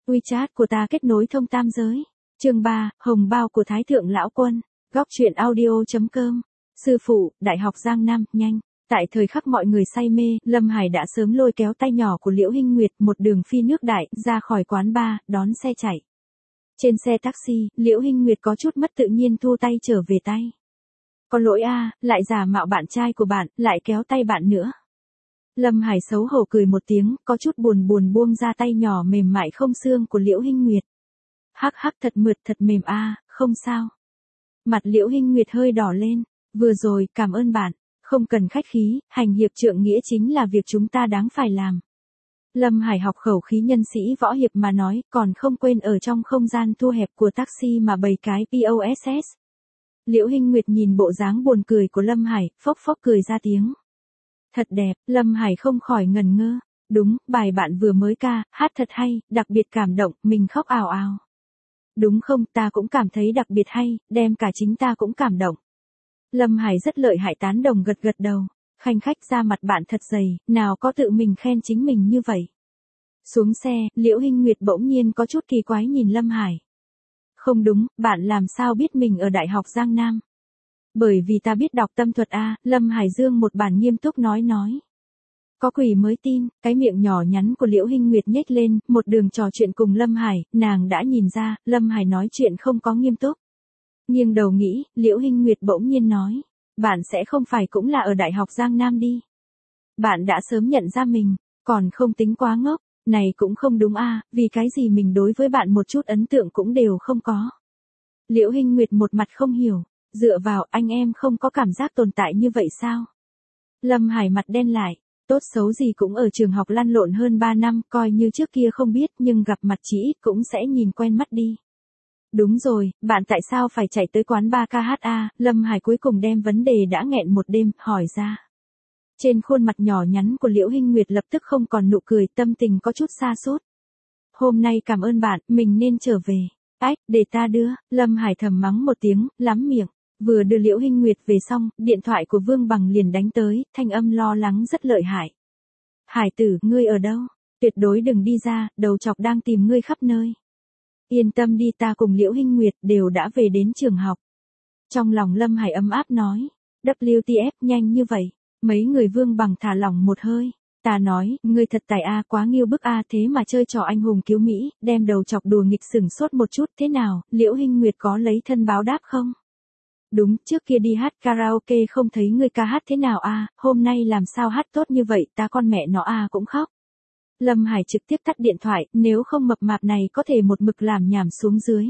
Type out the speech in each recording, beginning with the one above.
WeChat của ta kết nối thông tam giới. Chương 3, Hồng bao của Thái thượng lão quân. Góc truyện audio.com. Sư phụ, Đại học Giang Nam, nhanh. Tại thời khắc mọi người say mê, Lâm Hải đã sớm lôi kéo tay nhỏ của Liễu Hinh Nguyệt một đường phi nước đại, ra khỏi quán bar, đón xe chạy. Trên xe taxi, Liễu Hinh Nguyệt có chút mất tự nhiên thu tay trở về tay. Có lỗi a, lại giả mạo bạn trai của bạn, lại kéo tay bạn nữa. Lâm Hải xấu hổ cười một tiếng, có chút buồn buông ra tay nhỏ mềm mại không xương của Liễu Hinh Nguyệt. Hắc hắc, thật mượt thật mềm a, không sao. Mặt Liễu Hinh Nguyệt hơi đỏ lên. Vừa rồi, cảm ơn bạn. Không cần khách khí, hành hiệp trượng nghĩa chính là việc chúng ta đáng phải làm. Lâm Hải học khẩu khí nhân sĩ võ hiệp mà nói, còn không quên ở trong không gian thu hẹp của taxi mà bày cái POSS. Liễu Hinh Nguyệt nhìn bộ dáng buồn cười của Lâm Hải, phốc phốc cười ra tiếng. Thật đẹp, Lâm Hải không khỏi ngẩn ngơ. Đúng, bài bạn vừa mới ca, hát thật hay, đặc biệt cảm động, mình khóc ào ào. Đúng không, ta cũng cảm thấy đặc biệt hay, đem cả chính ta cũng cảm động. Lâm Hải rất lợi hại tán đồng gật gật đầu. Khanh khách, ra mặt bạn thật dày, nào có tự mình khen chính mình như vậy. Xuống xe, Liễu Hinh Nguyệt bỗng nhiên có chút kỳ quái nhìn Lâm Hải. Không đúng, bạn làm sao biết mình ở Đại học Giang Nam? Bởi vì ta biết đọc tâm thuật a, Lâm Hải dương một bản nghiêm túc nói. Có quỷ mới tin, cái miệng nhỏ nhắn của Liễu Hinh Nguyệt nhếch lên, một đường trò chuyện cùng Lâm Hải, nàng đã nhìn ra, Lâm Hải nói chuyện không có nghiêm túc. Nghiêng đầu nghĩ, Liễu Hinh Nguyệt bỗng nhiên nói, bạn sẽ không phải cũng là ở Đại học Giang Nam đi. Bạn đã sớm nhận ra mình, còn không tính quá ngốc, này cũng không đúng a, vì cái gì mình đối với bạn một chút ấn tượng cũng đều không có. Liễu Hinh Nguyệt một mặt không hiểu, dựa vào anh em không có cảm giác tồn tại như vậy sao? Lâm Hải mặt đen lại, tốt xấu gì cũng ở trường học lăn lộn hơn 3 năm, coi như trước kia không biết nhưng gặp mặt chỉ ít cũng sẽ nhìn quen mắt đi. Đúng rồi, bạn tại sao phải chạy tới quán bar KHA, Lâm Hải cuối cùng đem vấn đề đã nghẹn một đêm, hỏi ra. Trên khuôn mặt nhỏ nhắn của Liễu Hinh Nguyệt lập tức không còn nụ cười, tâm tình có chút sa sút. Hôm nay cảm ơn bạn, mình nên trở về. Ách, để ta đưa, Lâm Hải thầm mắng một tiếng, lắm miệng. Vừa đưa Liễu Hinh Nguyệt về xong, điện thoại của Vương Bằng liền đánh tới, thanh âm lo lắng rất lợi hại. Hải tử, ngươi ở đâu? Tuyệt đối đừng đi ra, đầu chọc đang tìm ngươi khắp nơi. Yên tâm đi, ta cùng Liễu Hinh Nguyệt đều đã về đến trường học. Trong lòng Lâm Hải ấm áp nói, WTF nhanh như vậy, mấy người Vương Bằng thả lỏng một hơi. Ta nói, ngươi thật tài a, quá nghiêu bức a, thế mà chơi trò anh hùng cứu Mỹ, đem đầu chọc đùa nghịch sửng sốt một chút, thế nào, Liễu Hinh Nguyệt có lấy thân báo đáp không? Đúng, trước kia đi hát karaoke không thấy ngươi ca hát thế nào a, hôm nay làm sao hát tốt như vậy, ta con mẹ nó a cũng khóc. Lâm Hải trực tiếp tắt điện thoại, nếu không mập mạp này có thể một mực làm nhảm xuống dưới.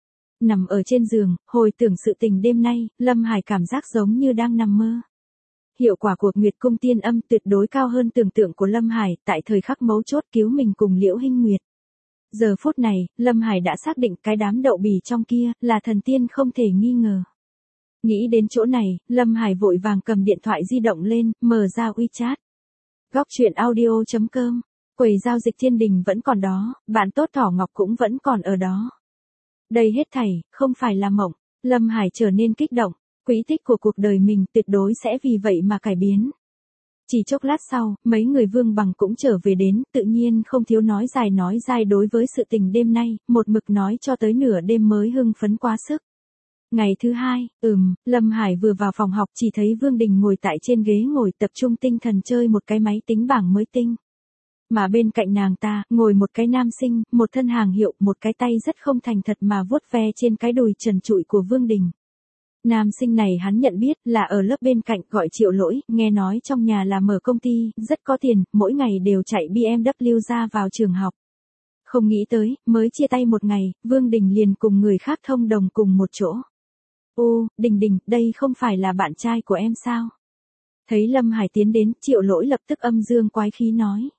Nằm ở trên giường, hồi tưởng sự tình đêm nay, Lâm Hải cảm giác giống như đang nằm mơ. Hiệu quả của Nguyệt Cung Tiên Âm tuyệt đối cao hơn tưởng tượng của Lâm Hải, tại thời khắc mấu chốt cứu mình cùng Liễu Hinh Nguyệt. Giờ phút này, Lâm Hải đã xác định cái đám đậu bỉ trong kia, là thần tiên không thể nghi ngờ. Nghĩ đến chỗ này, Lâm Hải vội vàng cầm điện thoại di động lên, mở ra WeChat. Góc truyện audio.com. Quầy giao dịch Thiên Đình vẫn còn đó, bạn tốt Thỏ Ngọc cũng vẫn còn ở đó. Đây hết thảy, không phải là mộng. Lâm Hải trở nên kích động, quỹ tích của cuộc đời mình tuyệt đối sẽ vì vậy mà cải biến. Chỉ chốc lát sau, mấy người Vương Bằng cũng trở về đến, tự nhiên không thiếu nói dài đối với sự tình đêm nay, một mực nói cho tới nửa đêm mới hưng phấn quá sức. Ngày thứ hai, Lâm Hải vừa vào phòng học chỉ thấy Vương Đình ngồi tại trên ghế ngồi tập trung tinh thần chơi một cái máy tính bảng mới tinh. Mà bên cạnh nàng ta, ngồi một cái nam sinh, một thân hàng hiệu, một cái tay rất không thành thật mà vuốt ve trên cái đùi trần trụi của Vương Đình. Nam sinh này hắn nhận biết là ở lớp bên cạnh, gọi Triệu Lỗi, nghe nói trong nhà là mở công ty, rất có tiền, mỗi ngày đều chạy BMW ra vào trường học. Không nghĩ tới, mới chia tay một ngày, Vương Đình liền cùng người khác thông đồng cùng một chỗ. Ô, Đình, đây không phải là bạn trai của em sao? Thấy Lâm Hải tiến đến, Triệu Lỗi lập tức âm dương quái khí nói.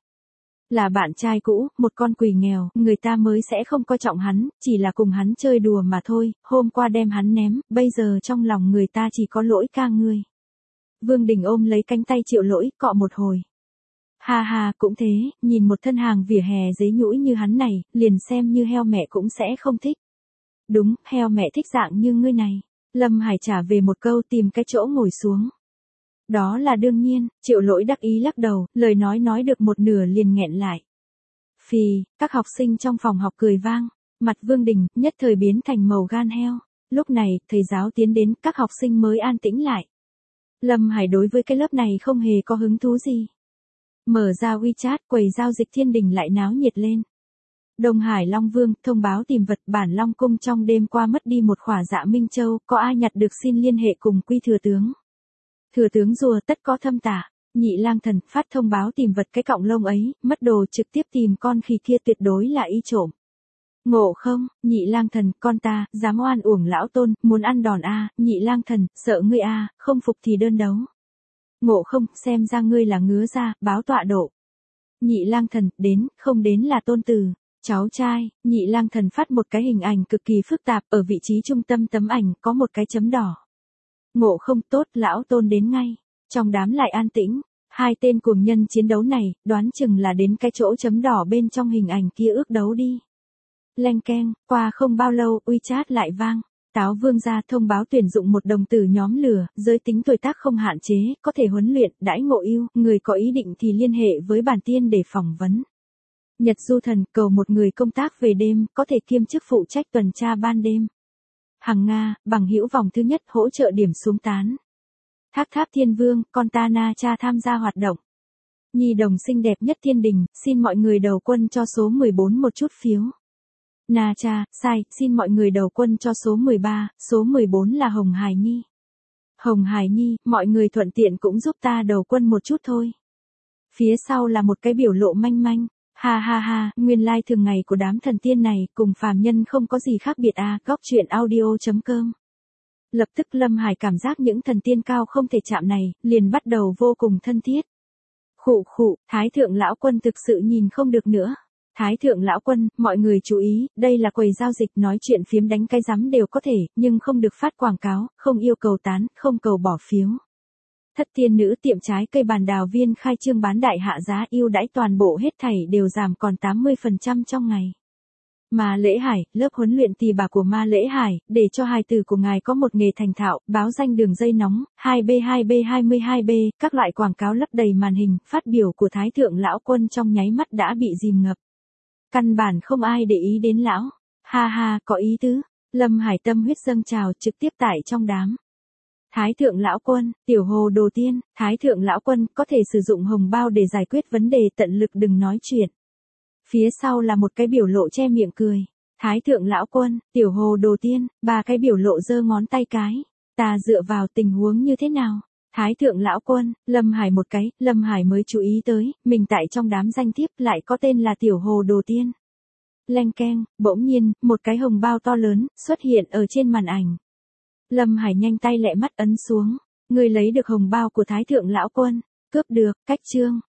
Là bạn trai cũ, một con quỷ nghèo, người ta mới sẽ không coi trọng hắn, chỉ là cùng hắn chơi đùa mà thôi, hôm qua đem hắn ném, bây giờ trong lòng người ta chỉ có Lỗi ca ngươi. Vương Đình ôm lấy cánh tay Triệu Lỗi, cọ một hồi. Ha, cũng thế, nhìn một thân hàng vỉa hè giấy nhũi như hắn này, liền xem như heo mẹ cũng sẽ không thích. Đúng, heo mẹ thích dạng như ngươi này. Lâm Hải trả về một câu, tìm cái chỗ ngồi xuống. Đó là đương nhiên, Triệu Lỗi đắc ý lắc đầu, lời nói được một nửa liền nghẹn lại. Phì, các học sinh trong phòng học cười vang, mặt Vương Đình nhất thời biến thành màu gan heo. Lúc này, thầy giáo tiến đến, các học sinh mới an tĩnh lại. Lâm Hải đối với cái lớp này không hề có hứng thú gì. Mở ra WeChat, quầy giao dịch Thiên Đình lại náo nhiệt lên. Đông Hải Long Vương thông báo tìm vật bản Long Cung trong đêm qua mất đi một khỏa dạ Minh Châu, có ai nhặt được xin liên hệ cùng Quy Thừa Tướng. Thừa Tướng rùa tất có thâm tả. Nhị Lang Thần phát thông báo tìm vật cái cọng lông ấy, mất đồ trực tiếp tìm con khỉ kia tuyệt đối là y trộm. Ngộ không, Nhị Lang Thần, con ta, dám oan uổng lão tôn, muốn ăn đòn a, Nhị Lang Thần, sợ ngươi a, không phục thì đơn đấu. Ngộ không, xem ra ngươi là ngứa ra, báo tọa độ. Nhị Lang Thần, đến, không đến là tôn tử. Cháu trai, Nhị Lang Thần phát một cái hình ảnh cực kỳ phức tạp, ở vị trí trung tâm tấm ảnh có một cái chấm đỏ. Ngộ không, tốt, lão tôn đến ngay. Trong đám lại an tĩnh, hai tên cuồng nhân chiến đấu này, đoán chừng là đến cái chỗ chấm đỏ bên trong hình ảnh kia ước đấu đi. Leng keng, qua không bao lâu, WeChat lại vang. Táo Vương gia thông báo tuyển dụng một đồng tử nhóm lửa, giới tính tuổi tác không hạn chế, có thể huấn luyện, đãi ngộ ưu, người có ý định thì liên hệ với bản tiên để phỏng vấn. Nhật Du Thần cầu một người công tác về đêm, có thể kiêm chức phụ trách tuần tra ban đêm. Hằng Nga, bằng hữu vòng thứ nhất hỗ trợ điểm xuống tán. Thác Tháp Thiên Vương, con ta Na Cha tham gia hoạt động. Nhi đồng xinh đẹp nhất Thiên Đình, xin mọi người đầu quân cho số 14 một chút phiếu. Na Cha, sai, xin mọi người đầu quân cho số 13, số 14 là Hồng Hải Nhi. Hồng Hải Nhi, mọi người thuận tiện cũng giúp ta đầu quân một chút thôi. Phía sau là một cái biểu lộ manh manh. Ha ha ha, nguyên lai thường ngày của đám thần tiên này cùng phàm nhân không có gì khác biệt à, góc truyện audio.com. Lập tức Lâm Hải cảm giác những thần tiên cao không thể chạm này, liền bắt đầu vô cùng thân thiết. Khụ khụ, Thái Thượng Lão Quân thực sự nhìn không được nữa. Thái Thượng Lão Quân, mọi người chú ý, đây là quầy giao dịch nói chuyện phiếm đánh cái rắm đều có thể, nhưng không được phát quảng cáo, không yêu cầu tán, không cầu bỏ phiếu. Thất tiên nữ tiệm trái cây bàn đào viên khai trương bán đại hạ giá ưu đãi toàn bộ hết thảy đều giảm còn 80% trong ngày. Ma Lễ Hải, lớp huấn luyện tỳ bà của Ma Lễ Hải, để cho hài tử của ngài có một nghề thành thạo, báo danh đường dây nóng, 2B2B22B, các loại quảng cáo lấp đầy màn hình, phát biểu của Thái Thượng Lão Quân trong nháy mắt đã bị dìm ngập. Căn bản không ai để ý đến lão. Ha ha, có ý tứ. Lâm Hải tâm huyết dâng trào trực tiếp tải trong đám. Thái Thượng Lão Quân, tiểu hồ đồ tiên, Thái Thượng Lão Quân có thể sử dụng hồng bao để giải quyết vấn đề tận lực đừng nói chuyện. Phía sau là một cái biểu lộ che miệng cười. Thái Thượng Lão Quân, tiểu hồ đồ tiên, ba cái biểu lộ giơ ngón tay cái. Ta dựa vào tình huống như thế nào? Thái Thượng Lão Quân, Lâm Hải một cái, Lâm Hải mới chú ý tới, mình tại trong đám danh thiếp lại có tên là tiểu hồ đồ tiên. Leng keng, bỗng nhiên, một cái hồng bao to lớn, xuất hiện ở trên màn ảnh. Lâm Hải nhanh tay lẹ mắt ấn xuống. Người lấy được hồng bao của Thái Thượng Lão Quân. Cướp được, cách chương.